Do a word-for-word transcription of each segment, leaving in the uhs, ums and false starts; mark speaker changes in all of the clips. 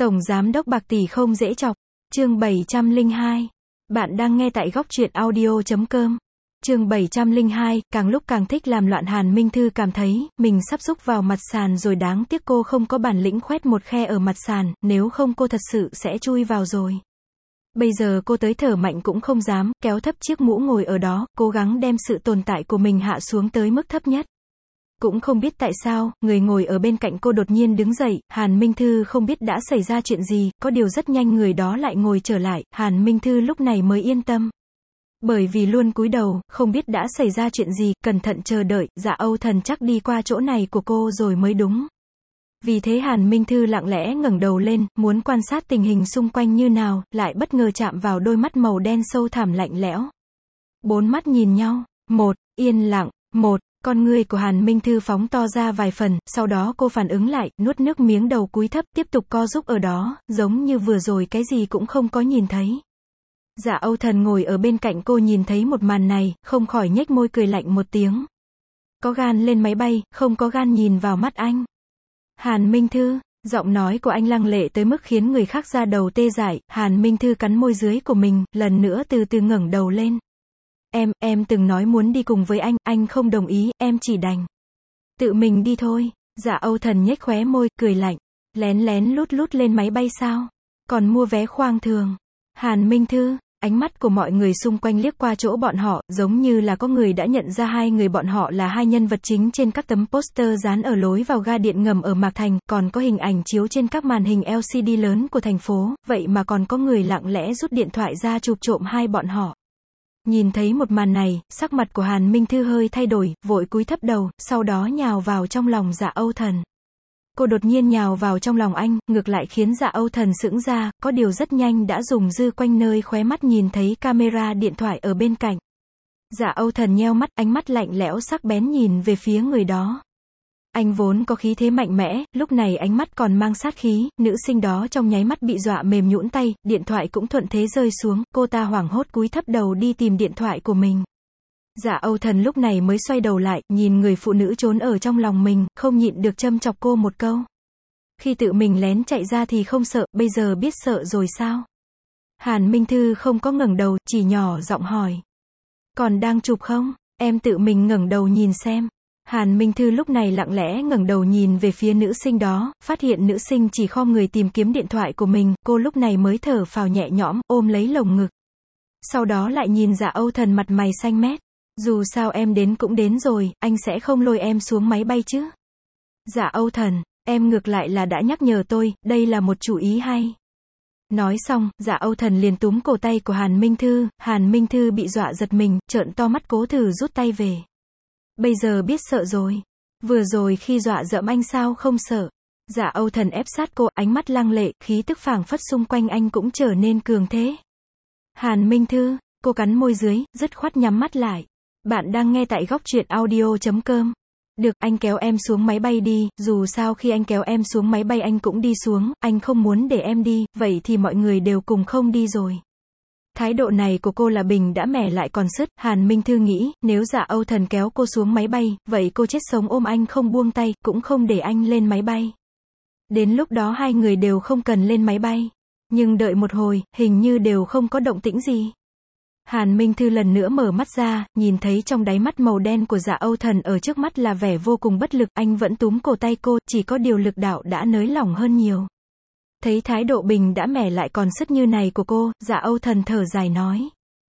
Speaker 1: Tổng giám đốc bạc tỷ không dễ chọc. Chương bảy trăm lẻ hai. Bạn đang nghe tại góc truyện audio chấm com. Chương bảy trăm lẻ hai, càng lúc càng thích làm loạn. Hàn Minh Thư cảm thấy, mình sắp rúc vào mặt sàn rồi, đáng tiếc cô không có bản lĩnh khoét một khe ở mặt sàn, nếu không cô thật sự sẽ chui vào rồi. Bây giờ cô tới thở mạnh cũng không dám, kéo thấp chiếc mũ ngồi ở đó, cố gắng đem sự tồn tại của mình hạ xuống tới mức thấp nhất. Cũng không biết tại sao, người ngồi ở bên cạnh cô đột nhiên đứng dậy, Hàn Minh Thư không biết đã xảy ra chuyện gì, có điều rất nhanh người đó lại ngồi trở lại, Hàn Minh Thư lúc này mới yên tâm. Bởi vì luôn cúi đầu, không biết đã xảy ra chuyện gì, cẩn thận chờ đợi, Dạ Âu Thần chắc đi qua chỗ này của cô rồi mới đúng. Vì thế Hàn Minh Thư lặng lẽ ngẩng đầu lên, muốn quan sát tình hình xung quanh như nào, lại bất ngờ chạm vào đôi mắt màu đen sâu thẳm lạnh lẽo. Bốn mắt nhìn nhau, một, yên lặng, một, con ngươi của Hàn Minh Thư phóng to ra vài phần, sau đó cô phản ứng lại, nuốt nước miếng đầu cúi thấp, tiếp tục co rúm ở đó, giống như vừa rồi cái gì cũng không có nhìn thấy. Dạ Âu Thần ngồi ở bên cạnh cô nhìn thấy một màn này, không khỏi nhếch môi cười lạnh một tiếng. Có gan lên máy bay, không có gan nhìn vào mắt anh. Hàn Minh Thư, giọng nói của anh lăng lệ tới mức khiến người khác da đầu tê dại, Hàn Minh Thư cắn môi dưới của mình, lần nữa từ từ ngẩng đầu lên. Em, em từng nói muốn đi cùng với anh, anh không đồng ý, em chỉ đành tự mình đi thôi. Dạ Âu Thần nhếch khóe môi, cười lạnh. Lén lén lút lút lên máy bay sao? Còn mua vé khoang thường. Hàn Minh Thư, ánh mắt của mọi người xung quanh liếc qua chỗ bọn họ, giống như là có người đã nhận ra hai người bọn họ là hai nhân vật chính trên các tấm poster dán ở lối vào ga điện ngầm ở Mạc Thành, còn có hình ảnh chiếu trên các màn hình L C D lớn của thành phố, vậy mà còn có người lặng lẽ rút điện thoại ra chụp trộm hai bọn họ. Nhìn thấy một màn này, sắc mặt của Hàn Minh Thư hơi thay đổi, vội cúi thấp đầu, sau đó nhào vào trong lòng Dạ Âu Thần. Cô đột nhiên nhào vào trong lòng anh, ngược lại khiến Dạ Âu Thần sững ra, có điều rất nhanh đã dùng dư quanh nơi khóe mắt nhìn thấy camera điện thoại ở bên cạnh. Dạ Âu Thần nheo mắt, ánh mắt lạnh lẽo sắc bén nhìn về phía người đó. Anh vốn có khí thế mạnh mẽ, lúc này ánh mắt còn mang sát khí, nữ sinh đó trong nháy mắt bị dọa mềm nhũn tay, điện thoại cũng thuận thế rơi xuống, cô ta hoảng hốt cúi thấp đầu đi tìm điện thoại của mình. Dạ Âu Thần lúc này mới xoay đầu lại, nhìn người phụ nữ trốn ở trong lòng mình, không nhịn được châm chọc cô một câu. Khi tự mình lén chạy ra thì không sợ, bây giờ biết sợ rồi sao? Hàn Minh Thư không có ngẩng đầu, chỉ nhỏ giọng hỏi. Còn đang chụp không? Em tự mình ngẩng đầu nhìn xem. Hàn Minh Thư lúc này lặng lẽ ngẩng đầu nhìn về phía nữ sinh đó, phát hiện nữ sinh chỉ khom người tìm kiếm điện thoại của mình, cô lúc này mới thở phào nhẹ nhõm, ôm lấy lồng ngực. Sau đó lại nhìn Dạ Âu Thần mặt mày xanh mét. Dù sao em đến cũng đến rồi, anh sẽ không lôi em xuống máy bay chứ. Dạ Âu Thần, em ngược lại là đã nhắc nhở tôi, đây là một chủ ý hay. Nói xong, Dạ Âu Thần liền túm cổ tay của Hàn Minh Thư, Hàn Minh Thư bị dọa giật mình, trợn to mắt cố thử rút tay về. Bây giờ biết sợ rồi. Vừa rồi khi dọa dẫm anh sao không sợ. Dạ Âu Thần ép sát cô, ánh mắt lăng lệ, khí tức phảng phất xung quanh anh cũng trở nên cường thế. Hàn Minh Thư, cô cắn môi dưới, dứt khoát nhắm mắt lại. Bạn đang nghe tại góc truyện audio chấm com. Được, anh kéo em xuống máy bay đi, dù sao khi anh kéo em xuống máy bay anh cũng đi xuống, anh không muốn để em đi, vậy thì mọi người đều cùng không đi rồi. Thái độ này của cô là bình đã mẻ lại còn sứt, Hàn Minh Thư nghĩ, nếu Dạ Âu Thần kéo cô xuống máy bay, vậy cô chết sống ôm anh không buông tay, cũng không để anh lên máy bay. Đến lúc đó hai người đều không cần lên máy bay. Nhưng đợi một hồi, hình như đều không có động tĩnh gì. Hàn Minh Thư lần nữa mở mắt ra, nhìn thấy trong đáy mắt màu đen của Dạ Âu Thần ở trước mắt là vẻ vô cùng bất lực, anh vẫn túm cổ tay cô, chỉ có điều lực đạo đã nới lỏng hơn nhiều. Thấy thái độ bình đã mẻ lại còn sứt như này của cô, Dạ Âu Thần thở dài nói.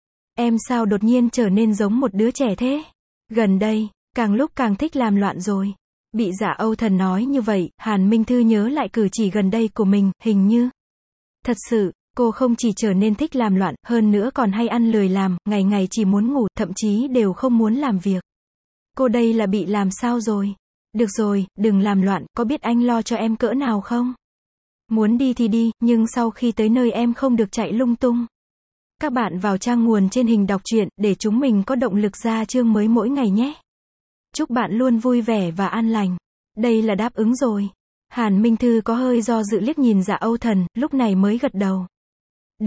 Speaker 1: Em sao đột nhiên trở nên giống một đứa trẻ thế? Gần đây, càng lúc càng thích làm loạn rồi. Bị Dạ Âu Thần nói như vậy, Hàn Minh Thư nhớ lại cử chỉ gần đây của mình, hình như. Thật sự, cô không chỉ trở nên thích làm loạn, hơn nữa còn hay ăn lười làm, ngày ngày chỉ muốn ngủ, thậm chí đều không muốn làm việc. Cô đây là bị làm sao rồi? Được rồi, đừng làm loạn, có biết anh lo cho em cỡ nào không? Muốn đi thì đi, nhưng sau khi tới nơi em không được chạy lung tung. Các bạn vào trang nguồn trên hình đọc truyện, để chúng mình có động lực ra chương mới mỗi ngày nhé. Chúc bạn luôn vui vẻ và an lành. Đây là đáp ứng rồi. Hàn Minh Thư có hơi do dự liếc nhìn Dạ Âu Thần, lúc này mới gật đầu. Được,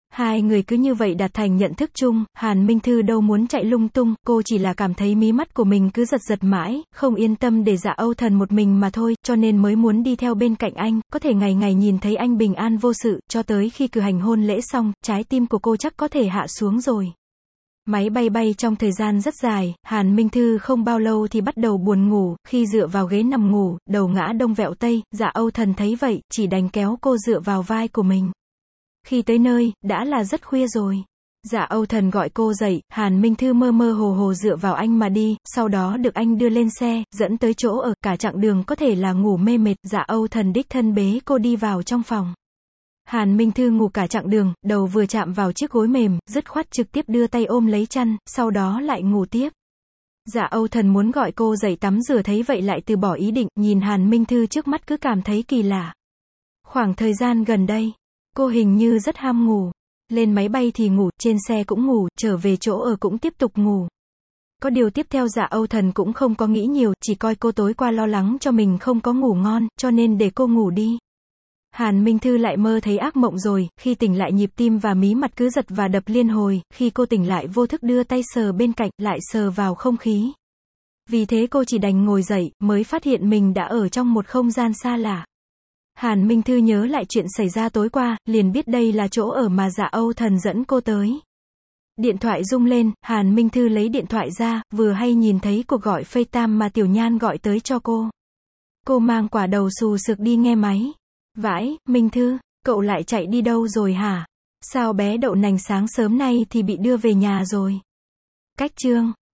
Speaker 1: Hai người cứ như vậy đạt thành nhận thức chung, Hàn Minh Thư đâu muốn chạy lung tung, cô chỉ là cảm thấy mí mắt của mình cứ giật giật mãi, không yên tâm để Dạ Âu Thần một mình mà thôi, cho nên mới muốn đi theo bên cạnh anh, có thể ngày ngày nhìn thấy anh bình an vô sự, cho tới khi cử hành hôn lễ xong, trái tim của cô chắc có thể hạ xuống rồi. Máy bay bay trong thời gian rất dài, Hàn Minh Thư không bao lâu thì bắt đầu buồn ngủ, khi dựa vào ghế nằm ngủ, đầu ngã đông vẹo tây, Dạ Âu Thần thấy vậy, chỉ đành kéo cô dựa vào vai của mình. Khi tới nơi, đã là rất khuya rồi. Dạ Âu Thần gọi cô dậy, Hàn Minh Thư mơ mơ hồ hồ dựa vào anh mà đi, sau đó được anh đưa lên xe, dẫn tới chỗ ở, cả chặng đường có thể là ngủ mê mệt, Dạ Âu Thần đích thân bế cô đi vào trong phòng. Hàn Minh Thư ngủ cả chặng đường, đầu vừa chạm vào chiếc gối mềm, dứt khoát trực tiếp đưa tay ôm lấy chăn, sau đó lại ngủ tiếp. Dạ Âu Thần muốn gọi cô dậy tắm rửa thấy vậy lại từ bỏ ý định, nhìn Hàn Minh Thư trước mắt cứ cảm thấy kỳ lạ. Khoảng thời gian gần đây, cô hình như rất ham ngủ. Lên máy bay thì ngủ, trên xe cũng ngủ, trở về chỗ ở cũng tiếp tục ngủ. Có điều tiếp theo Dạ Âu Thần cũng không có nghĩ nhiều, chỉ coi cô tối qua lo lắng cho mình không có ngủ ngon, cho nên để cô ngủ đi. Hàn Minh Thư lại mơ thấy ác mộng rồi, khi tỉnh lại nhịp tim và mí mặt cứ giật và đập liên hồi, khi cô tỉnh lại vô thức đưa tay sờ bên cạnh, lại sờ vào không khí. Vì thế cô chỉ đành ngồi dậy, mới phát hiện mình đã ở trong một không gian xa lạ. Hàn Minh Thư nhớ lại chuyện xảy ra tối qua, liền biết đây là chỗ ở mà Dạ Âu Thần dẫn cô tới. Điện thoại rung lên, Hàn Minh Thư lấy điện thoại ra, vừa hay nhìn thấy cuộc gọi FaceTime mà Tiểu Nhan gọi tới cho cô. Cô mang quả đầu xù xược đi nghe máy. Vãi, Minh Thư, cậu lại chạy đi đâu rồi hả? Sao bé đậu nành sáng sớm nay thì bị đưa về nhà rồi? Cách chương